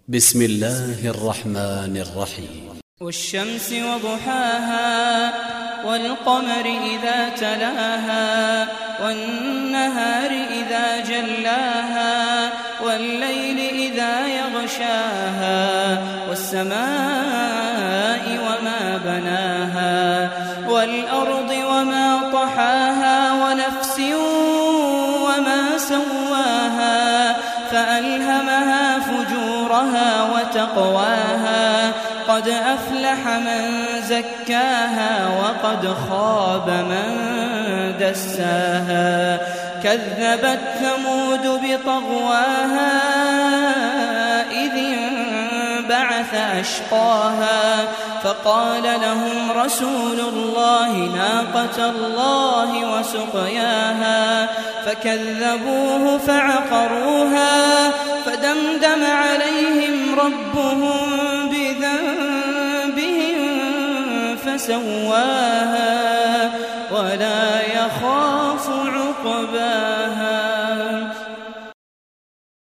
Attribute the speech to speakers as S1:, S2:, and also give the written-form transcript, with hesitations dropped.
S1: بسم الله الرحمن الرحيم.
S2: والشمس وضحاها والقمر إذا تلاها والنهار إذا جلاها والليل إذا يغشاها والسماء وما بناها والأرض وما طحاها ونفس وما سواها فألهمها فجورها وتقواها قد أفلح من زكاها وقد خاب من دساها كذبت ثمود بطغواها إذ انبعث أشقاها فقال لهم رسول الله ناقة الله وسقياها فكذبوه فعقروها فدمدم عليهم ربهم بذنبهم فسواها